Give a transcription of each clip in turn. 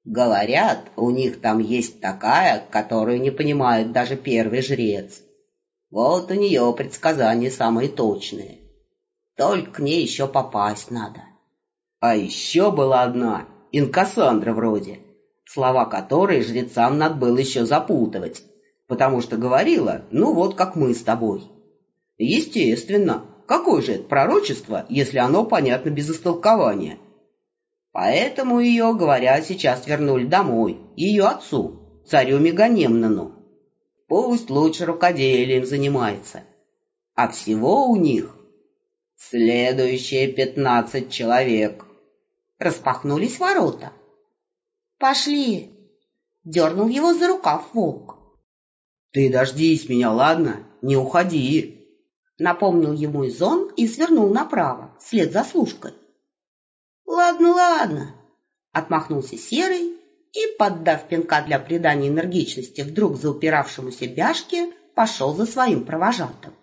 Говорят, у них там есть такая, которую не понимает даже первый жрец. Вот у нее предсказания самые точные. Только к ней еще попасть надо. А еще была одна, инкассандра вроде, слова которой жрецам надо было еще запутывать, потому что говорила, ну вот как мы с тобой. Естественно, какое же это пророчество, если оно понятно без истолкования? Поэтому ее, говорят, сейчас вернули домой, ее отцу, царю Меганемнону. Пусть лучше рукоделием занимается. А всего у них следующие 15 человек. Распахнулись ворота. «Пошли!» — дернул его за рукав волк. «Ты дождись меня, ладно? Не уходи!» — напомнил ему Изон и свернул направо, вслед за служкой. «Ладно, ладно!» — отмахнулся Серый и, поддав пинка для придания энергичности вдруг заупиравшемуся Бяшке, пошел за своим провожатым.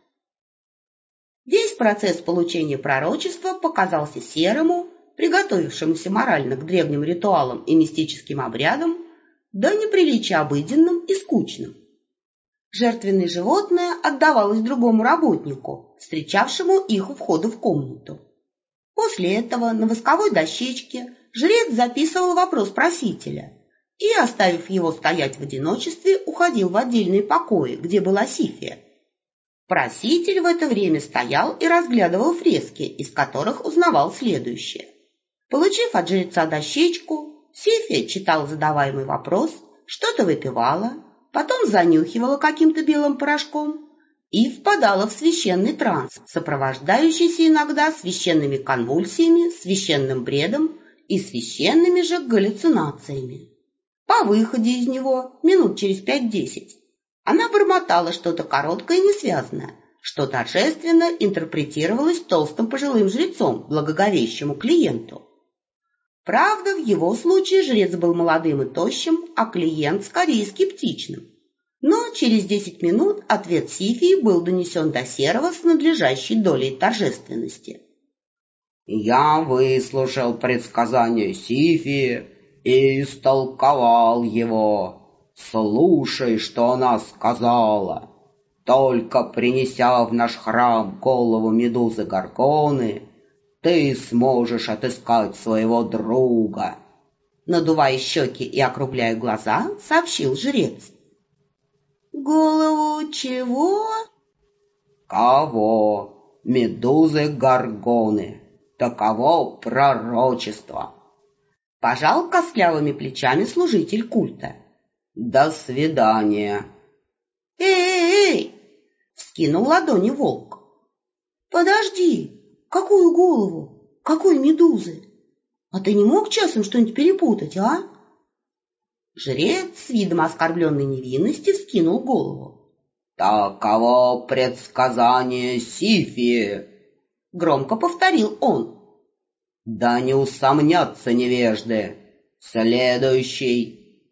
Весь процесс получения пророчества показался Серому, приготовившемуся морально к древним ритуалам и мистическим обрядам, до неприличия обыденным и скучным. Жертвенное животное отдавалось другому работнику, встречавшему их у входа в комнату. После этого на восковой дощечке жрец записывал вопрос просителя и, оставив его стоять в одиночестве, уходил в отдельные покои, где была Сифия. Проситель в это время стоял и разглядывал фрески, из которых узнавал следующее. Получив от жреца дощечку, Сифия читала задаваемый вопрос, что-то выпивала, потом занюхивала каким-то белым порошком и впадала в священный транс, сопровождающийся иногда священными конвульсиями, священным бредом и священными же галлюцинациями. По выходе из него, минут через 5-10, она бормотала что-то короткое и несвязное, что торжественно интерпретировалось толстым пожилым жрецом, благоговеющему клиенту. Правда, в его случае жрец был молодым и тощим, а клиент скорее скептичным. Но через 10 минут ответ Сифии был донесен до Серого с надлежащей долей торжественности. «Я выслушал предсказание Сифии и истолковал его. Слушай, что она сказала. Только принеся в наш храм голову медузы Гаргоны, ты сможешь отыскать своего друга», надувая щеки и округляя глаза, сообщил жрец. «Голову чего?» «Кого? Медузы Гаргоны. Таково пророчество». Пожал костлявыми плечами служитель культа. «До свидания». «Эй!» — вскинул ладони волк. «Подожди! Какую голову? Какой медузы? А ты не мог часом что-нибудь перепутать, а?» Жрец с видом оскорбленной невинности вскинул голову. «Таково предсказание Сифии», — громко повторил он. «Да не усомнятся невежды. Следующий».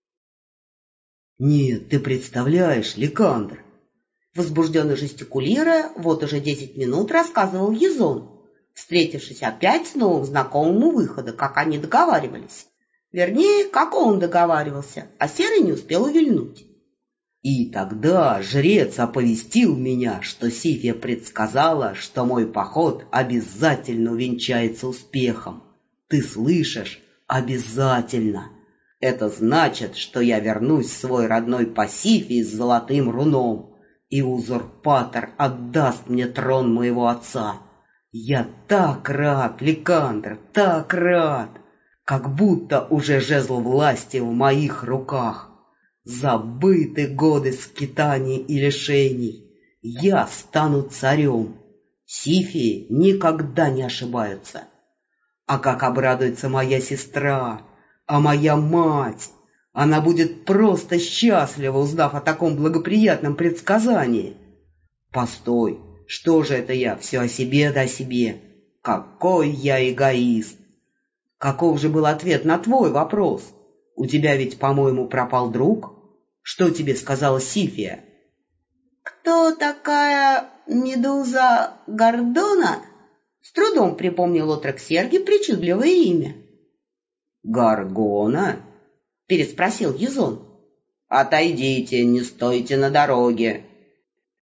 «Нет, ты представляешь, Ликандр!» Возбужденно жестикулируя, вот уже 10 минут рассказывал Езон, встретившись опять с новым знакомым у выхода, как они договаривались. Вернее, как он договаривался, а Серый не успел увильнуть. «И тогда жрец оповестил меня, что Сифия предсказала, что мой поход обязательно увенчается успехом. Ты слышишь? Обязательно! Это значит, что я вернусь в свой родной Пасифий с золотым руном, и узурпатор отдаст мне трон моего отца. Я так рад, Ликандр, так рад! Как будто уже жезл власти в моих руках. Забыты годы скитаний и лишений. Я стану царем. Сифии никогда не ошибаются. А как обрадуется моя сестра, а моя мать! Она будет просто счастлива, узнав о таком благоприятном предсказании. Постой, что же это я все о себе да о себе? Какой я эгоист! Каков же был ответ на твой вопрос? У тебя ведь, по-моему, пропал друг? Что тебе сказала Сифия? «Кто такая медуза Гордона?» С трудом припомнил отрок Сергий причудливое имя. «Гаргона? переспросил Язон. «Отойдите, не стойте на дороге!»